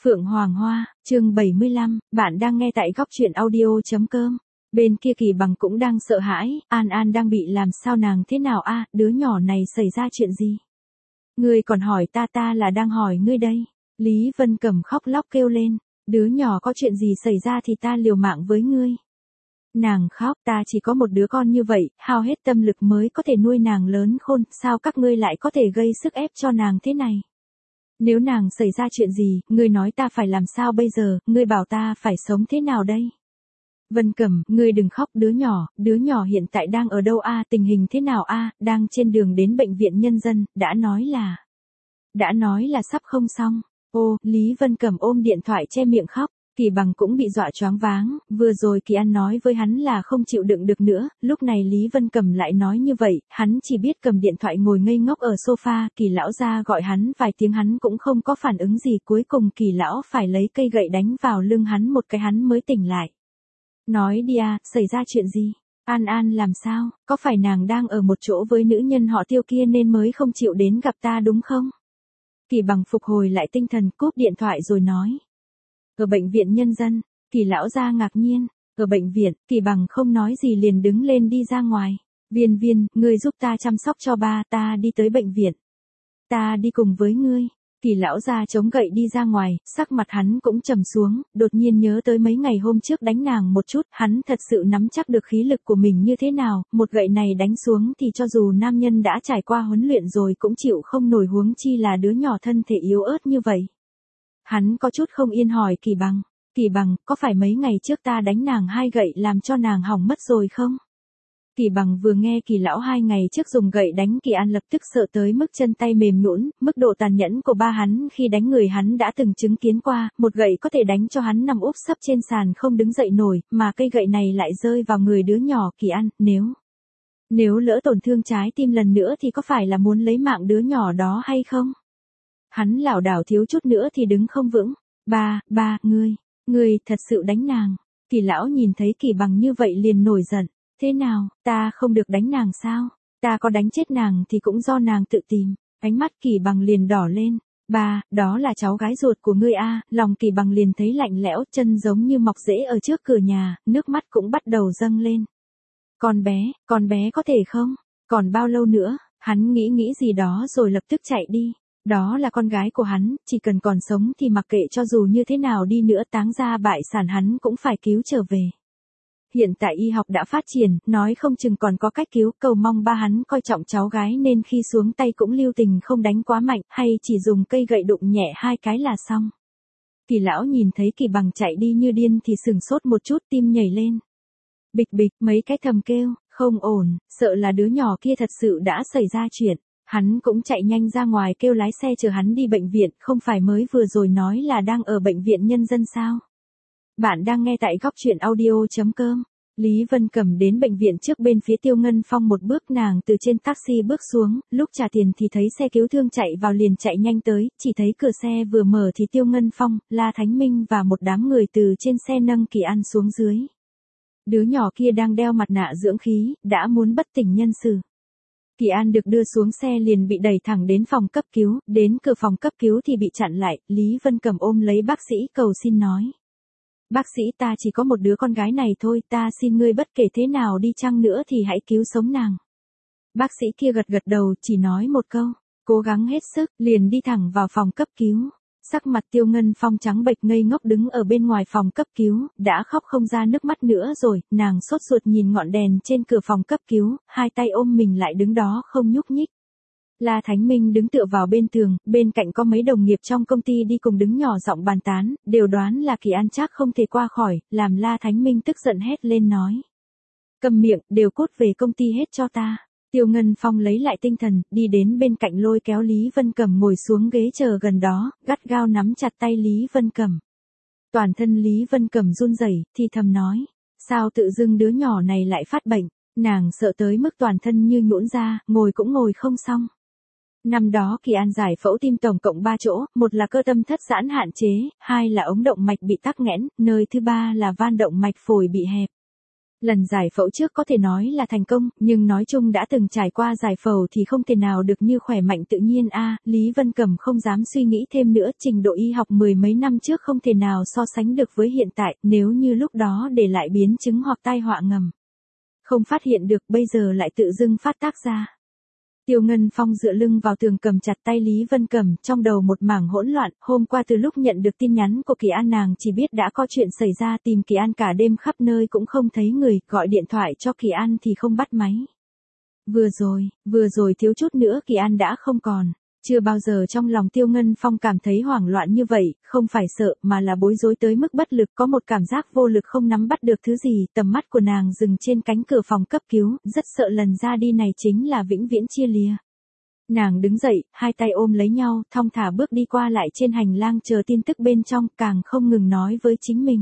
Phượng Hoàng Hoa, chương 75, bạn đang nghe tại góc truyện audio.com. Bên kia Kỳ Bằng cũng đang sợ hãi, An An đang bị làm sao nàng thế nào a, đứa nhỏ này xảy ra chuyện gì? Ngươi còn hỏi ta là đang hỏi ngươi đây. Lý Vân Cẩm khóc lóc kêu lên, đứa nhỏ có chuyện gì xảy ra thì ta liều mạng với ngươi. Nàng khóc, ta chỉ có một đứa con như vậy, hao hết tâm lực mới có thể nuôi nàng lớn khôn, sao các ngươi lại có thể gây sức ép cho nàng thế này? Nếu nàng xảy ra chuyện gì, ngươi nói ta phải làm sao bây giờ, ngươi bảo ta phải sống thế nào đây? Vân Cẩm, ngươi đừng khóc, đứa nhỏ hiện tại đang ở đâu a, tình hình thế nào a, đang trên đường đến bệnh viện nhân dân, đã nói là sắp không xong. Ô, Lý Vân Cẩm ôm điện thoại che miệng khóc. Kỳ Bằng cũng bị dọa choáng váng, vừa rồi Kỳ An nói với hắn là không chịu đựng được nữa, lúc này Lý Vân Cẩm lại nói như vậy, hắn chỉ biết cầm điện thoại ngồi ngây ngốc ở sofa, Kỳ lão ra gọi hắn vài tiếng hắn cũng không có phản ứng gì, cuối cùng Kỳ lão phải lấy cây gậy đánh vào lưng hắn một cái hắn mới tỉnh lại. Nói đi à, xảy ra chuyện gì? An An làm sao, có phải nàng đang ở một chỗ với nữ nhân họ Tiêu kia nên mới không chịu đến gặp ta đúng không? Kỳ Bằng phục hồi lại tinh thần, cúp điện thoại rồi nói. Ở bệnh viện nhân dân, Kỳ lão ra ngạc nhiên, ở bệnh viện, Kỳ Bằng không nói gì liền đứng lên đi ra ngoài. Viên, ngươi giúp ta chăm sóc cho ba, ta đi tới bệnh viện. Ta đi cùng với ngươi. Kỳ lão ra chống gậy đi ra ngoài, sắc mặt hắn cũng trầm xuống, đột nhiên nhớ tới mấy ngày hôm trước đánh nàng một chút, hắn thật sự nắm chắc được khí lực của mình như thế nào, một gậy này đánh xuống thì cho dù nam nhân đã trải qua huấn luyện rồi cũng chịu không nổi, huống chi là đứa nhỏ thân thể yếu ớt như vậy. Hắn có chút không yên hỏi Kỳ Bằng, có phải mấy ngày trước ta đánh nàng 2 gậy làm cho nàng hỏng mất rồi không? Kỳ Bằng vừa nghe Kỳ lão 2 ngày trước dùng gậy đánh Kỳ An lập tức sợ tới mức chân tay mềm nhũn, mức độ tàn nhẫn của ba hắn khi đánh người hắn đã từng chứng kiến qua, một gậy có thể đánh cho hắn nằm úp sấp trên sàn không đứng dậy nổi, mà cây gậy này lại rơi vào người đứa nhỏ Kỳ An, nếu lỡ tổn thương trái tim lần nữa thì có phải là muốn lấy mạng đứa nhỏ đó hay không? Hắn lảo đảo thiếu chút nữa thì đứng không vững. Ba, ngươi thật sự đánh nàng. Kỳ lão nhìn thấy Kỳ Bằng như vậy liền nổi giận. Thế nào, ta không được đánh nàng sao? Ta có đánh chết nàng thì cũng do nàng tự tìm. Ánh mắt Kỳ Bằng liền đỏ lên. Ba, đó là cháu gái ruột của ngươi a. Lòng Kỳ Bằng liền thấy lạnh lẽo, chân giống như mọc rễ ở trước cửa nhà, nước mắt cũng bắt đầu dâng lên. Con bé có thể không? Còn bao lâu nữa? Hắn nghĩ gì đó rồi lập tức chạy đi. Đó là con gái của hắn, chỉ cần còn sống thì mặc kệ cho dù như thế nào đi nữa táng ra bại sản hắn cũng phải cứu trở về. Hiện tại y học đã phát triển, nói không chừng còn có cách cứu, cầu mong ba hắn coi trọng cháu gái nên khi xuống tay cũng lưu tình không đánh quá mạnh, hay chỉ dùng cây gậy đụng nhẹ 2 cái là xong. Kỳ lão nhìn thấy Kỳ Bằng chạy đi như điên thì sừng sốt một chút, tim nhảy lên. Bịch, mấy cái thầm kêu, không ổn, sợ là đứa nhỏ kia thật sự đã xảy ra chuyện. Hắn cũng chạy nhanh ra ngoài kêu lái xe chở hắn đi bệnh viện, không phải mới vừa rồi nói là đang ở bệnh viện nhân dân sao? Bạn đang nghe tại góc truyện audio.com. Lý Vân Cẩm đến bệnh viện trước bên phía Tiêu Ngân Phong một bước, nàng từ trên taxi bước xuống, lúc trả tiền thì thấy xe cứu thương chạy vào liền chạy nhanh tới, chỉ thấy cửa xe vừa mở thì Tiêu Ngân Phong, La Thánh Minh và một đám người từ trên xe nâng Kỳ An xuống dưới. Đứa nhỏ kia đang đeo mặt nạ dưỡng khí, đã muốn bất tỉnh nhân sự. Kỳ An được đưa xuống xe liền bị đẩy thẳng đến phòng cấp cứu, đến cửa phòng cấp cứu thì bị chặn lại, Lý Vân Cẩm ôm lấy bác sĩ cầu xin nói. Bác sĩ, ta chỉ có một đứa con gái này thôi, ta xin ngươi bất kể thế nào đi chăng nữa thì hãy cứu sống nàng. Bác sĩ kia gật đầu, chỉ nói một câu, cố gắng hết sức, liền đi thẳng vào phòng cấp cứu. Sắc mặt Tiêu Ngân Phong trắng bệch ngây ngốc đứng ở bên ngoài phòng cấp cứu, đã khóc không ra nước mắt nữa rồi, nàng sốt ruột nhìn ngọn đèn trên cửa phòng cấp cứu, 2 tay ôm mình lại đứng đó không nhúc nhích. La Thánh Minh đứng tựa vào bên tường, bên cạnh có mấy đồng nghiệp trong công ty đi cùng đứng nhỏ giọng bàn tán, đều đoán là Kỳ An chắc không thể qua khỏi, làm La Thánh Minh tức giận hét lên nói. Cầm miệng, đều cút về công ty hết cho ta. Tiêu Ngân Phong lấy lại tinh thần, đi đến bên cạnh lôi kéo Lý Vân Cẩm ngồi xuống ghế chờ gần đó, gắt gao nắm chặt tay Lý Vân Cẩm. Toàn thân Lý Vân Cẩm run rẩy, thì thầm nói, sao tự dưng đứa nhỏ này lại phát bệnh, nàng sợ tới mức toàn thân như nhũn ra, ngồi cũng ngồi không xong. Năm đó Kỳ An giải phẫu tim tổng cộng 3 chỗ, một là cơ tâm thất giãn hạn chế, 2 là ống động mạch bị tắc nghẽn, nơi thứ 3 là van động mạch phổi bị hẹp. Lần giải phẫu trước có thể nói là thành công, nhưng nói chung đã từng trải qua giải phẫu thì không thể nào được như khỏe mạnh tự nhiên Lý Vân Cẩm không dám suy nghĩ thêm nữa, trình độ y học mười mấy năm trước không thể nào so sánh được với hiện tại, nếu như lúc đó để lại biến chứng hoặc tai họa ngầm. Không phát hiện được, bây giờ lại tự dưng phát tác ra. Tiêu Ngân Phong dựa lưng vào tường cầm chặt tay Lý Vân Cẩm, trong đầu một mảng hỗn loạn, hôm qua từ lúc nhận được tin nhắn của Kỳ An nàng chỉ biết đã có chuyện xảy ra, tìm Kỳ An cả đêm khắp nơi cũng không thấy người, gọi điện thoại cho Kỳ An thì không bắt máy. Vừa rồi thiếu chút nữa Kỳ An đã không còn. Chưa bao giờ trong lòng Tiêu Ngân Phong cảm thấy hoảng loạn như vậy, không phải sợ mà là bối rối tới mức bất lực, có một cảm giác vô lực không nắm bắt được thứ gì, tầm mắt của nàng dừng trên cánh cửa phòng cấp cứu, rất sợ lần ra đi này chính là vĩnh viễn chia lìa. Nàng đứng dậy, hai tay ôm lấy nhau, thong thả bước đi qua lại trên hành lang chờ tin tức bên trong, càng không ngừng nói với chính mình.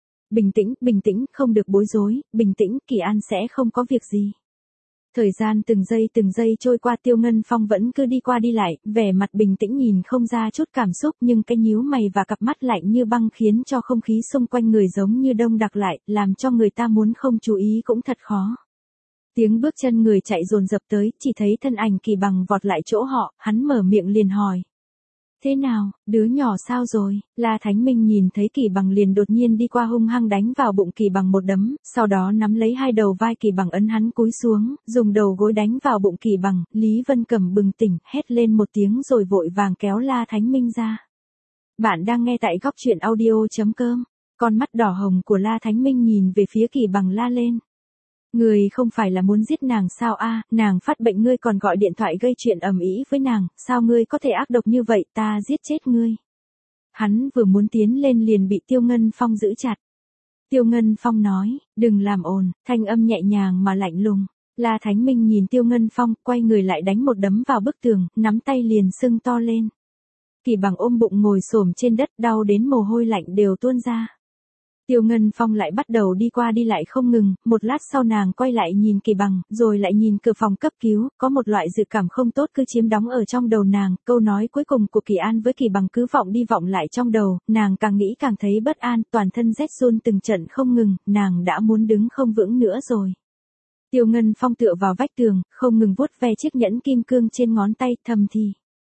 Bình tĩnh, không được bối rối, bình tĩnh, Kỳ An sẽ không có việc gì. Thời gian từng giây trôi qua, Tiêu Ngân Phong vẫn cứ đi qua đi lại, vẻ mặt bình tĩnh nhìn không ra chút cảm xúc, nhưng cái nhíu mày và cặp mắt lạnh như băng khiến cho không khí xung quanh người giống như đông đặc lại, làm cho người ta muốn không chú ý cũng thật khó. Tiếng bước chân người chạy dồn dập tới, chỉ thấy thân ảnh Kỳ Bằng vọt lại chỗ họ, hắn mở miệng liền hỏi. Thế nào, đứa nhỏ sao rồi? La Thánh Minh nhìn thấy Kỳ Bằng liền đột nhiên đi qua hung hăng đánh vào bụng Kỳ Bằng một đấm, sau đó nắm lấy hai đầu vai Kỳ Bằng ấn hắn cúi xuống, dùng đầu gối đánh vào bụng Kỳ Bằng. Lý Vân Cẩm bừng tỉnh, hét lên một tiếng rồi vội vàng kéo La Thánh Minh ra. Bạn đang nghe tại góc truyện audio.com. Con mắt đỏ hồng của La Thánh Minh nhìn về phía Kỳ Bằng la lên. Người không phải là muốn giết nàng sao nàng phát bệnh ngươi còn gọi điện thoại gây chuyện ầm ĩ với nàng, sao ngươi có thể ác độc như vậy, ta giết chết ngươi. Hắn vừa muốn tiến lên liền bị Tiêu Ngân Phong giữ chặt. Tiêu Ngân Phong nói, đừng làm ồn, thanh âm nhẹ nhàng mà lạnh lùng. La Thánh Minh nhìn Tiêu Ngân Phong, quay người lại đánh một đấm vào bức tường, nắm tay liền sưng to lên. Kỳ Bằng ôm bụng ngồi xổm trên đất, đau đến mồ hôi lạnh đều tuôn ra. Tiêu Ngân Phong lại bắt đầu đi qua đi lại không ngừng, một lát sau nàng quay lại nhìn Kỳ Bằng, rồi lại nhìn cửa phòng cấp cứu, có một loại dự cảm không tốt cứ chiếm đóng ở trong đầu nàng, câu nói cuối cùng của Kỳ An với Kỳ Bằng cứ vọng đi vọng lại trong đầu, nàng càng nghĩ càng thấy bất an, toàn thân rét run từng trận không ngừng, nàng đã muốn đứng không vững nữa rồi. Tiêu Ngân Phong tựa vào vách tường, không ngừng vuốt ve chiếc nhẫn kim cương trên ngón tay, thầm thì.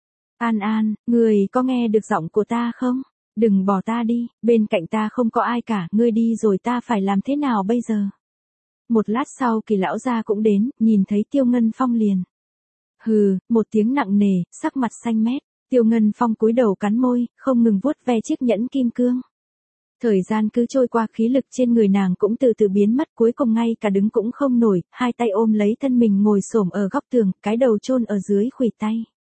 An, người có nghe được giọng của ta không? Đừng bỏ ta đi, bên cạnh ta không có ai cả, ngươi đi rồi ta phải làm thế nào bây giờ? Một lát sau Kỳ lão gia cũng đến, nhìn thấy Tiêu Ngân Phong liền. Hừ, một tiếng nặng nề, sắc mặt xanh mét, Tiêu Ngân Phong cúi đầu cắn môi, không ngừng vuốt ve chiếc nhẫn kim cương. Thời gian cứ trôi qua, khí lực trên người nàng cũng từ từ biến mất, cuối cùng ngay cả đứng cũng không nổi, hai tay ôm lấy thân mình ngồi xổm ở góc tường, cái đầu chôn ở dưới khuỷu tay.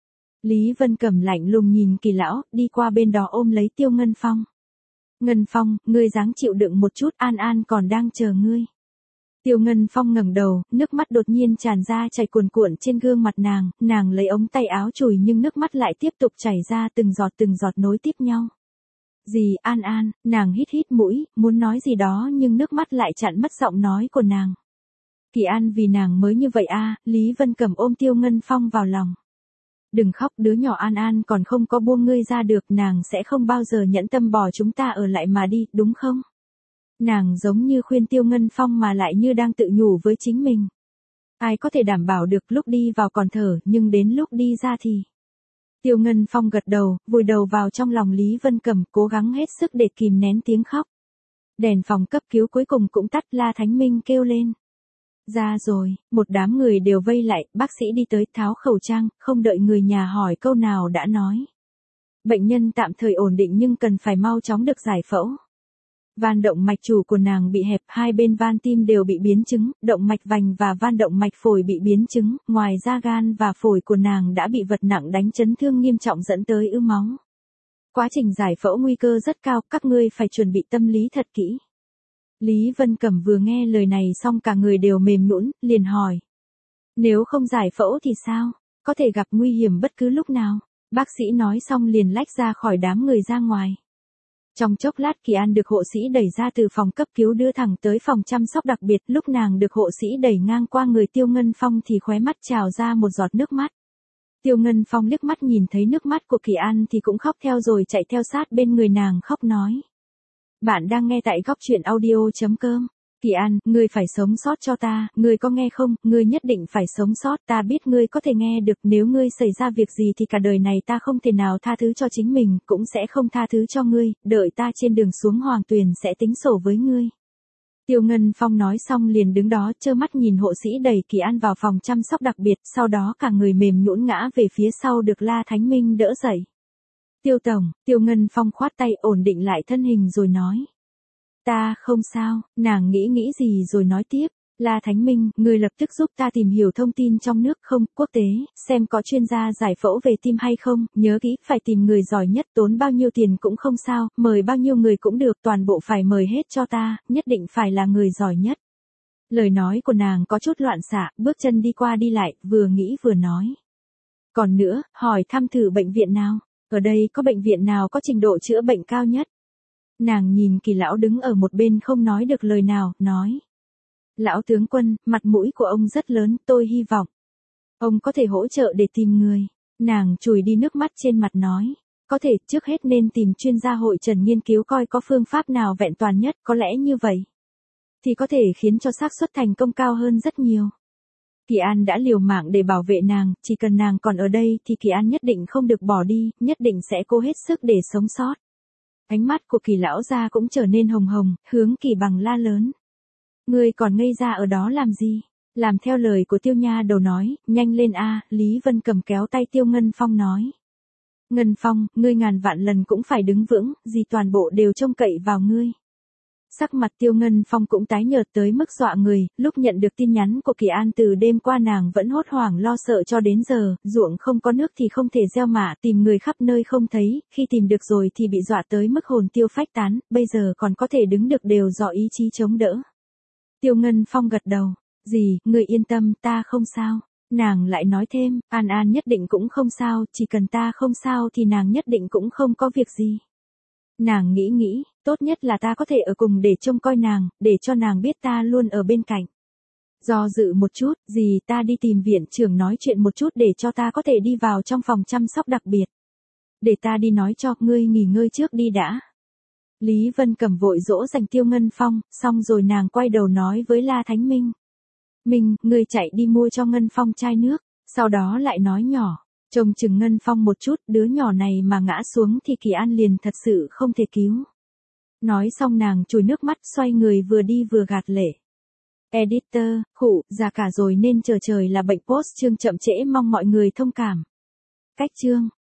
Lý Vân Cẩm lạnh lùng nhìn Kỳ lão, đi qua bên đó ôm lấy Tiêu Ngân Phong. Ngân Phong, ngươi dáng chịu đựng một chút, An còn đang chờ ngươi. Tiêu Ngân Phong ngẩng đầu, nước mắt đột nhiên tràn ra chảy cuồn cuộn trên gương mặt nàng lấy ống tay áo chùi nhưng nước mắt lại tiếp tục chảy ra từng giọt nối tiếp nhau. Gì An, nàng hít mũi, muốn nói gì đó nhưng nước mắt lại chặn mất giọng nói của nàng. Kỳ An vì nàng mới như vậy Lý Vân Cẩm ôm Tiêu Ngân Phong vào lòng. Đừng khóc, đứa nhỏ An còn không có buông ngươi ra được, nàng sẽ không bao giờ nhẫn tâm bỏ chúng ta ở lại mà đi, đúng không? Nàng giống như khuyên Tiêu Ngân Phong mà lại như đang tự nhủ với chính mình. Ai có thể đảm bảo được lúc đi vào còn thở, nhưng đến lúc đi ra thì... Tiêu Ngân Phong gật đầu, vùi đầu vào trong lòng Lý Vân Cẩm, cố gắng hết sức để kìm nén tiếng khóc. Đèn phòng cấp cứu cuối cùng cũng tắt, La Thánh Minh kêu lên. Ra rồi, một đám người đều vây lại, bác sĩ đi tới tháo khẩu trang, không đợi người nhà hỏi câu nào đã nói. Bệnh nhân tạm thời ổn định nhưng cần phải mau chóng được giải phẫu. Van động mạch chủ của nàng bị hẹp, hai bên van tim đều bị biến chứng, động mạch vành và van động mạch phổi bị biến chứng, ngoài ra gan và phổi của nàng đã bị vật nặng đánh chấn thương nghiêm trọng dẫn tới ứ máu. Quá trình giải phẫu nguy cơ rất cao, các ngươi phải chuẩn bị tâm lý thật kỹ. Lý Vân Cẩm vừa nghe lời này xong cả người đều mềm nhũn, liền hỏi. Nếu không giải phẫu thì sao? Có thể gặp nguy hiểm bất cứ lúc nào. Bác sĩ nói xong liền lách ra khỏi đám người ra ngoài. Trong chốc lát Kỳ An được hộ sĩ đẩy ra từ phòng cấp cứu đưa thẳng tới phòng chăm sóc đặc biệt, lúc nàng được hộ sĩ đẩy ngang qua người Tiêu Ngân Phong thì khóe mắt trào ra một giọt nước mắt. Tiêu Ngân Phong liếc mắt nhìn thấy nước mắt của Kỳ An thì cũng khóc theo rồi chạy theo sát bên người nàng khóc nói. Bạn đang nghe tại góc truyện audio.com. Kỳ An, ngươi phải sống sót cho ta, ngươi có nghe không, ngươi nhất định phải sống sót, ta biết ngươi có thể nghe được, nếu ngươi xảy ra việc gì thì cả đời này ta không thể nào tha thứ cho chính mình, cũng sẽ không tha thứ cho ngươi, đợi ta trên đường xuống Hoàng Tuyền sẽ tính sổ với ngươi. Tiêu Ngân Phong nói xong liền đứng đó trơ mắt nhìn hộ sĩ đẩy Kỳ An vào phòng chăm sóc đặc biệt, sau đó cả người mềm nhũn ngã về phía sau được La Thánh Minh đỡ dậy. Tiêu Tổng, Tiêu Ngân Phong khoát tay ổn định lại thân hình rồi nói. Ta không sao, nàng nghĩ gì rồi nói tiếp. La Thánh Minh, ngươi lập tức giúp ta tìm hiểu thông tin trong nước không, quốc tế, xem có chuyên gia giải phẫu về tim hay không, nhớ kỹ, phải tìm người giỏi nhất, tốn bao nhiêu tiền cũng không sao, mời bao nhiêu người cũng được, toàn bộ phải mời hết cho ta, nhất định phải là người giỏi nhất. Lời nói của nàng có chút loạn xạ, bước chân đi qua đi lại, vừa nghĩ vừa nói. Còn nữa, hỏi thăm thử bệnh viện nào, ở đây có bệnh viện nào có trình độ chữa bệnh cao nhất. Nàng nhìn Kỳ lão đứng ở một bên không nói được lời nào, nói. Lão tướng quân, mặt mũi của ông rất lớn, tôi hy vọng. Ông có thể hỗ trợ để tìm người. Nàng chùi đi nước mắt trên mặt nói. Có thể, trước hết nên tìm chuyên gia hội trần nghiên cứu coi có phương pháp nào vẹn toàn nhất, có lẽ như vậy. Thì có thể khiến cho xác suất thành công cao hơn rất nhiều. Kỳ An đã liều mạng để bảo vệ nàng, chỉ cần nàng còn ở đây thì Kỳ An nhất định không được bỏ đi, nhất định sẽ cố hết sức để sống sót. Ánh mắt của Kỳ lão gia cũng trở nên hồng hồng, hướng Kỳ Bằng la lớn. Ngươi còn ngây ra ở đó làm gì? Làm theo lời của Tiêu Nha Đầu nói, nhanh lên a, Lý Vân Cầm kéo tay Tiêu Ngân Phong nói. Ngân Phong, ngươi ngàn vạn lần cũng phải đứng vững, gì toàn bộ đều trông cậy vào ngươi. Sắc mặt Tiêu Ngân Phong cũng tái nhợt tới mức dọa người, lúc nhận được tin nhắn của Kỳ An từ đêm qua nàng vẫn hốt hoảng lo sợ cho đến giờ, ruộng không có nước thì không thể gieo mạ, tìm người khắp nơi không thấy, khi tìm được rồi thì bị dọa tới mức hồn tiêu phách tán, bây giờ còn có thể đứng được đều do ý chí chống đỡ. Tiêu Ngân Phong gật đầu, gì, người yên tâm, ta không sao. Nàng lại nói thêm, An An nhất định cũng không sao, chỉ cần ta không sao thì nàng nhất định cũng không có việc gì. Nàng nghĩ, tốt nhất là ta có thể ở cùng để trông coi nàng, để cho nàng biết ta luôn ở bên cạnh. Do dự một chút, gì ta đi tìm viện trưởng nói chuyện một chút để cho ta có thể đi vào trong phòng chăm sóc đặc biệt. Để ta đi nói cho, ngươi nghỉ ngơi trước đi đã. Lý Vân Cầm vội dỗ dành Tiêu Ngân Phong, xong rồi nàng quay đầu nói với La Thánh Minh. Minh, ngươi chạy đi mua cho Ngân Phong chai nước, sau đó lại nói nhỏ. Trông chừng Ngân Phong một chút, đứa nhỏ này mà ngã xuống thì Kỳ An liền thật sự không thể cứu. Nói xong nàng chùi nước mắt xoay người vừa đi vừa gạt lệ. Editor, khụ, già cả rồi nên chờ trời là bệnh post chương chậm trễ mong mọi người thông cảm. Cách chương.